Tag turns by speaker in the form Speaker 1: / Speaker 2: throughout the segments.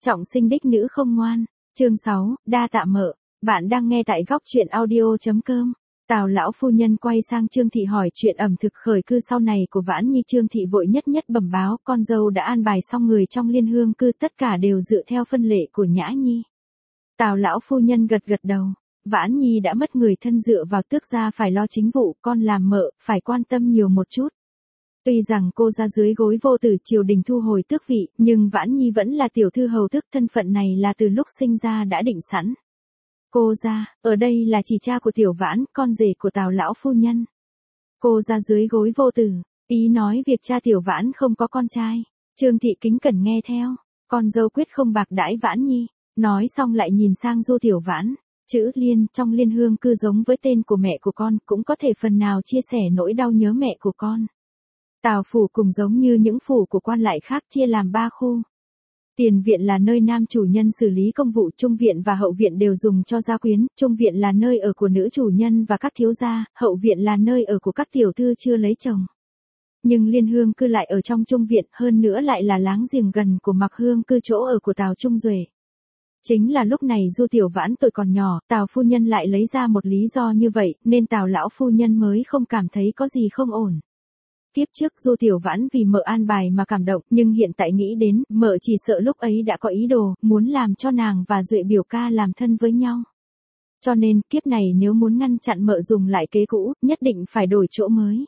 Speaker 1: Trọng sinh đích nữ không ngoan. Chương 6, đa tạ mợ. Bạn đang nghe tại góc truyện audio.com. Tào lão phu nhân quay sang Trương Thị hỏi chuyện ẩm thực khởi cư sau này của Vãn Nhi. Trương Thị vội nhất bẩm báo con dâu đã an bài xong người trong liên hương cư, tất cả đều dựa theo phân lệ của Nhã Nhi. Tào lão phu nhân gật đầu. Vãn Nhi đã mất người thân dựa vào tước gia phải lo chính vụ, con làm mợ, phải quan tâm nhiều một chút. Tuy rằng cô ra dưới gối vô tử triều đình thu hồi tước vị, nhưng Vãn Nhi vẫn là tiểu thư hầu tước, thân phận này là từ lúc sinh ra đã định sẵn. Cô ra, ở đây là chỉ cha của tiểu Vãn, con rể của Tào lão phu nhân. Cô ra dưới gối vô tử, ý nói việc cha tiểu Vãn không có con trai. Trương Thị kính cẩn nghe theo, con dâu quyết không bạc đãi Vãn Nhi. Nói xong lại nhìn sang Du tiểu Vãn, chữ Liên trong liên hương cư giống với tên của mẹ của con, cũng có thể phần nào chia sẻ nỗi đau nhớ mẹ của con. Tào phủ cùng giống như những phủ của quan lại khác chia làm 3 khu. Tiền viện là nơi nam chủ nhân xử lý công vụ, trung viện và hậu viện đều dùng cho gia quyến, trung viện là nơi ở của nữ chủ nhân và các thiếu gia, hậu viện là nơi ở của các tiểu thư chưa lấy chồng. Nhưng liên hương cư lại ở trong trung viện, hơn nữa lại là láng giềng gần của Mặc Hương cư, chỗ ở của Tào Trung Duệ. Chính là lúc này Du tiểu Vãn tuổi còn nhỏ, Tào phu nhân lại lấy ra một lý do như vậy, nên Tào lão phu nhân mới không cảm thấy có gì không ổn. Tiếp trước Du tiểu Vãn vì mợ an bài mà cảm động, nhưng hiện tại nghĩ đến, mợ chỉ sợ lúc ấy đã có ý đồ, muốn làm cho nàng và Duệ biểu ca làm thân với nhau. Cho nên, kiếp này nếu muốn ngăn chặn mợ dùng lại kế cũ, nhất định phải đổi chỗ mới.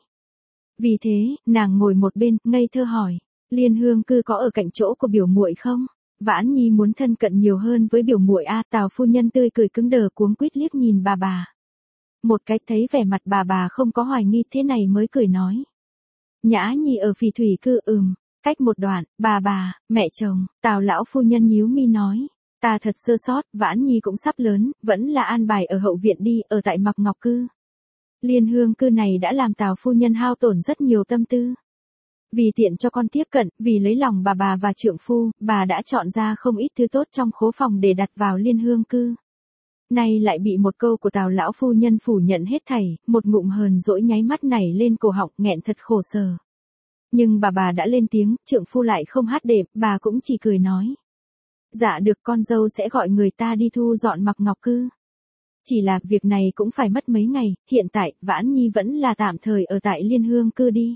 Speaker 1: Vì thế, nàng ngồi một bên, ngây thơ hỏi, liên hương cư có ở cạnh chỗ của biểu muội không? Vãn Nhi muốn thân cận nhiều hơn với biểu muội a. Tào phu nhân tươi cười cứng đờ cuống quýt liếc nhìn bà. Một cái thấy vẻ mặt bà không có hoài nghi thế này mới cười nói. Nhã Nhi ở Phỉ Thủy cư, cách một đoạn, bà, mẹ chồng. Tào lão phu nhân nhíu mi nói, ta thật sơ sót, Vãn Nhi cũng sắp lớn, vẫn là an bài ở hậu viện đi, ở tại Mặc Ngọc cư. Liên hương cư này đã làm Tào phu nhân hao tổn rất nhiều tâm tư. Vì tiện cho con tiếp cận, vì lấy lòng bà và trượng phu, bà đã chọn ra không ít thứ tốt trong khố phòng để đặt vào liên hương cư. Nay lại bị một câu của Tào lão phu nhân phủ nhận hết thảy, một ngụm hờn dỗi nháy mắt nảy lên cổ họng, nghẹn thật khổ sở. Nhưng bà đã lên tiếng, trượng phu lại không hát đệm, bà cũng chỉ cười nói. Dạ được, con dâu sẽ gọi người ta đi thu dọn Mặc Ngọc cư. Chỉ là việc này cũng phải mất mấy ngày, hiện tại, Vãn Nhi vẫn là tạm thời ở tại liên hương cư đi.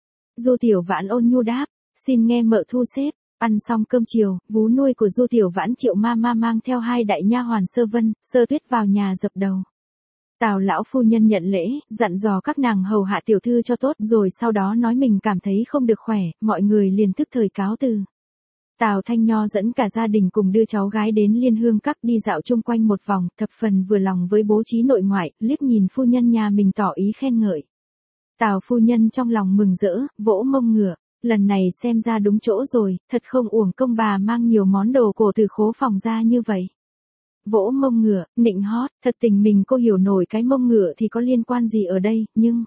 Speaker 1: Du tiểu Vãn ôn nhu đáp, xin nghe mợ thu xếp. Ăn xong cơm chiều, vú nuôi của Du tiểu Vãn Triệu Mama mang theo 2 đại nha hoàn Sơ Vân, Sơ Tuyết vào nhà dập đầu. Tào lão phu nhân nhận lễ, dặn dò các nàng hầu hạ tiểu thư cho tốt, rồi sau đó nói mình cảm thấy không được khỏe, mọi người liền tức thời cáo từ. Tào Thanh Nho dẫn cả gia đình cùng đưa cháu gái đến liên hương các đi dạo chung quanh một vòng, thập phần vừa lòng với bố trí nội ngoại, liếc nhìn phu nhân nhà mình tỏ ý khen ngợi. Tào phu nhân trong lòng mừng rỡ, vỗ mông ngửa. Lần này xem ra đúng chỗ rồi, thật không uổng công bà mang nhiều món đồ cổ từ khố phòng ra như vậy. Vỗ mông ngựa, nịnh hót, thật tình mình cô hiểu nổi cái mông ngựa thì có liên quan gì ở đây, nhưng...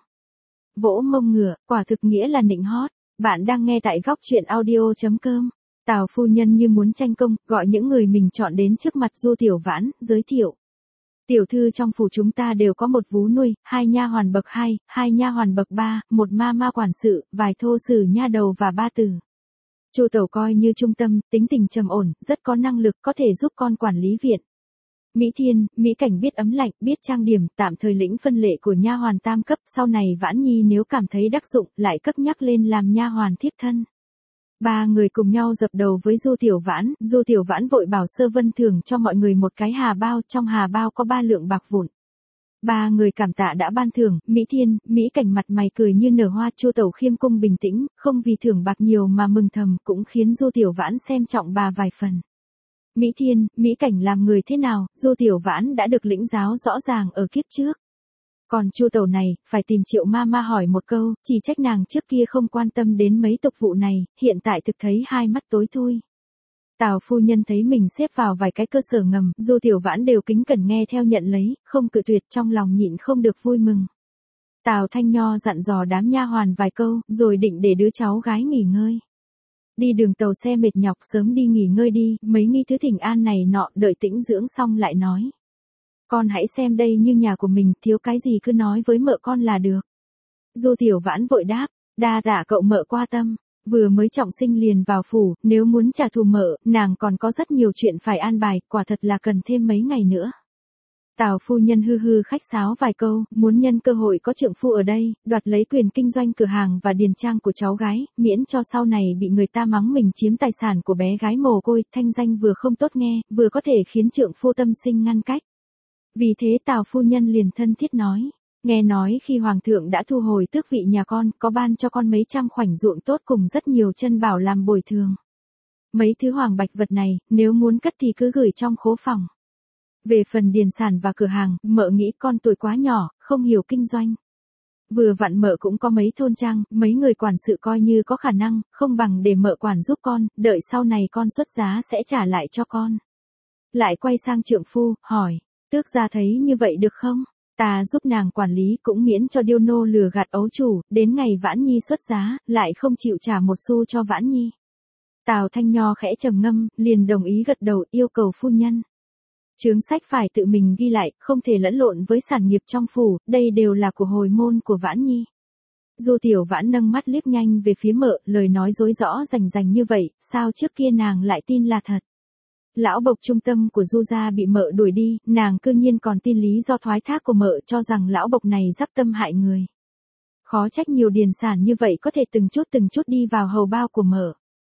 Speaker 1: Vỗ mông ngựa, quả thực nghĩa là nịnh hót. Bạn đang nghe tại góc truyện audio.com. Tào phu nhân như muốn tranh công, gọi những người mình chọn đến trước mặt Du tiểu Vãn, giới thiệu. Tiểu thư trong phủ chúng ta đều có một vú nuôi, 2 nha hoàn bậc 2, 2 nha hoàn bậc 3, một ma quản sự, vài thô sử nha đầu và 3 tử. Chu tẩu coi như trung tâm, tính tình trầm ổn, rất có năng lực, có thể giúp con quản lý viện. Mỹ Thiên, Mỹ Cảnh biết ấm lạnh, biết trang điểm, tạm thời lĩnh phân lệ của nha hoàn tam cấp, sau này Vãn Nhi nếu cảm thấy đắc dụng, lại cất nhắc lên làm nha hoàn thiếp thân. 3 người cùng nhau dập đầu với Du tiểu Vãn vội bảo Sơ Vân thưởng cho mọi người một cái hà bao, trong hà bao có 3 lượng bạc vụn. 3 người cảm tạ đã ban thưởng, Mỹ Thiên, Mỹ Cảnh mặt mày cười như nở hoa, Chu tẩu khiêm cung bình tĩnh, không vì thưởng bạc nhiều mà mừng thầm, cũng khiến Du tiểu Vãn xem trọng bà vài phần. Mỹ Thiên, Mỹ Cảnh làm người thế nào, Du tiểu Vãn đã được lĩnh giáo rõ ràng ở kiếp trước. Còn Chu tẩu này, phải tìm Triệu Mama hỏi một câu, chỉ trách nàng trước kia không quan tâm đến mấy tục vụ này, hiện tại thực thấy hai mắt tối thui. Tào phu nhân thấy mình xếp vào vài cái cơ sở ngầm, Du tiểu Vãn đều kính cẩn nghe theo nhận lấy, không cự tuyệt, trong lòng nhịn không được vui mừng. Tào Thanh Nho dặn dò đám nha hoàn vài câu, rồi định để đứa cháu gái nghỉ ngơi. Đi đường tàu xe mệt nhọc, sớm đi nghỉ ngơi đi, mấy nghi thứ thỉnh an này nọ, đợi tĩnh dưỡng xong lại nói. Con hãy xem đây như nhà của mình, thiếu cái gì cứ nói với mợ con là được. Du tiểu Vãn vội đáp, đa tạ cậu mợ qua tâm. Vừa mới trọng sinh liền vào phủ, nếu muốn trả thù mợ, nàng còn có rất nhiều chuyện phải an bài, quả thật là cần thêm mấy ngày nữa. Tào phu nhân hư hư khách sáo vài câu, muốn nhân cơ hội có trượng phu ở đây, đoạt lấy quyền kinh doanh cửa hàng và điền trang của cháu gái, miễn cho sau này bị người ta mắng mình chiếm tài sản của bé gái mồ côi, thanh danh vừa không tốt nghe, vừa có thể khiến trượng phu tâm sinh ngăn cách. Vì thế Tào phu nhân liền thân thiết nói, nghe nói khi hoàng thượng đã thu hồi tước vị nhà con, có ban cho con mấy trăm khoảnh ruộng tốt cùng rất nhiều chân bảo làm bồi thường. Mấy thứ hoàng bạch vật này, nếu muốn cất thì cứ gửi trong khố phòng. Về phần điền sản và cửa hàng, mợ nghĩ con tuổi quá nhỏ, không hiểu kinh doanh. Vừa vặn mợ cũng có mấy thôn trang, mấy người quản sự coi như có khả năng, không bằng để mợ quản giúp con, đợi sau này con xuất giá sẽ trả lại cho con. Lại quay sang trượng phu, hỏi, tước gia thấy như vậy được không? Ta giúp nàng quản lý cũng miễn cho điêu nô lừa gạt ấu chủ, đến ngày Vãn Nhi xuất giá, lại không chịu trả một xu cho Vãn Nhi. Tào Thanh Nho khẽ trầm ngâm, liền đồng ý gật đầu yêu cầu phu nhân. Chướng sách phải tự mình ghi lại, không thể lẫn lộn với sản nghiệp trong phủ, đây đều là của hồi môn của Vãn Nhi. Du Tiểu Vãn nâng mắt liếc nhanh về phía mợ, lời nói dối rõ rành rành như vậy, sao trước kia nàng lại tin là thật. Lão bộc trung tâm của Du gia bị mợ đuổi đi, nàng cư nhiên còn tin lý do thoái thác của mợ cho rằng lão bộc này dắp tâm hại người. Khó trách nhiều điền sản như vậy có thể từng chút đi vào hầu bao của mợ.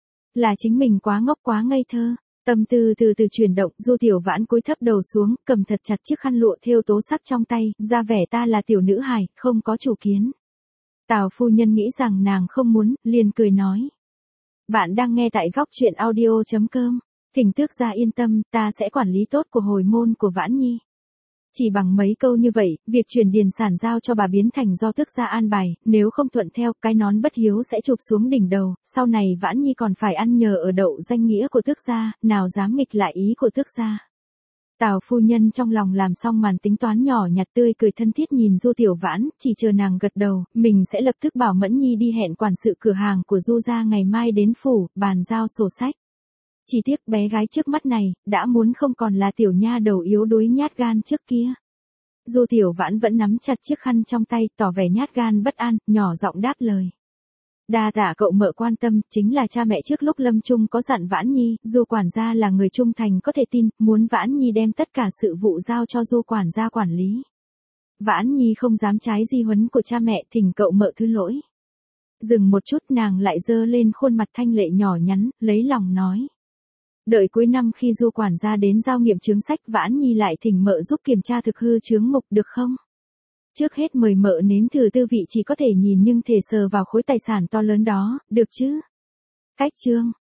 Speaker 1: Là chính mình quá ngốc quá ngây thơ. Tâm tư từ từ chuyển động, Du Tiểu Vãn cúi thấp đầu xuống, cầm thật chặt chiếc khăn lụa thêu tố sắc trong tay, ra vẻ ta là tiểu nữ hài, không có chủ kiến. Tào phu nhân nghĩ rằng nàng không muốn, liền cười nói. Bạn đang nghe tại góc truyện audio.com. Thỉnh tước gia yên tâm, ta sẽ quản lý tốt của hồi môn của Vãn Nhi. Chỉ bằng mấy câu như vậy, việc chuyển điền sản giao cho bà biến thành do tước gia an bài, nếu không thuận theo, cái nón bất hiếu sẽ chụp xuống đỉnh đầu, sau này Vãn Nhi còn phải ăn nhờ ở đậu danh nghĩa của tước gia, nào dám nghịch lại ý của tước gia. Tào phu nhân trong lòng làm xong màn tính toán nhỏ nhặt tươi cười thân thiết nhìn Du Tiểu Vãn, chỉ chờ nàng gật đầu, mình sẽ lập tức bảo Mẫn Nhi đi hẹn quản sự cửa hàng của Du gia ngày mai đến phủ, bàn giao sổ sách. Chỉ tiếc bé gái trước mắt này, đã muốn không còn là tiểu nha đầu yếu đuối nhát gan trước kia. Du Tiểu Vãn vẫn nắm chặt chiếc khăn trong tay, tỏ vẻ nhát gan bất an, nhỏ giọng đáp lời. Đa tạ cậu mợ quan tâm, chính là cha mẹ trước lúc lâm chung có dặn Vãn Nhi, Du quản gia là người trung thành có thể tin, muốn Vãn Nhi đem tất cả sự vụ giao cho Du quản gia quản lý. Vãn Nhi không dám trái di huấn của cha mẹ, thỉnh cậu mợ thứ lỗi. Dừng một chút nàng lại dơ lên khuôn mặt thanh lệ nhỏ nhắn, lấy lòng nói. Đợi cuối năm khi Du quản gia đến giao nghiệm chướng sách Vãn Nhi lại thỉnh mợ giúp kiểm tra thực hư chướng mục được không? Trước hết mời mợ nếm thử tư vị chỉ có thể nhìn nhưng thể sờ vào khối tài sản to lớn đó, được chứ? Cách chương.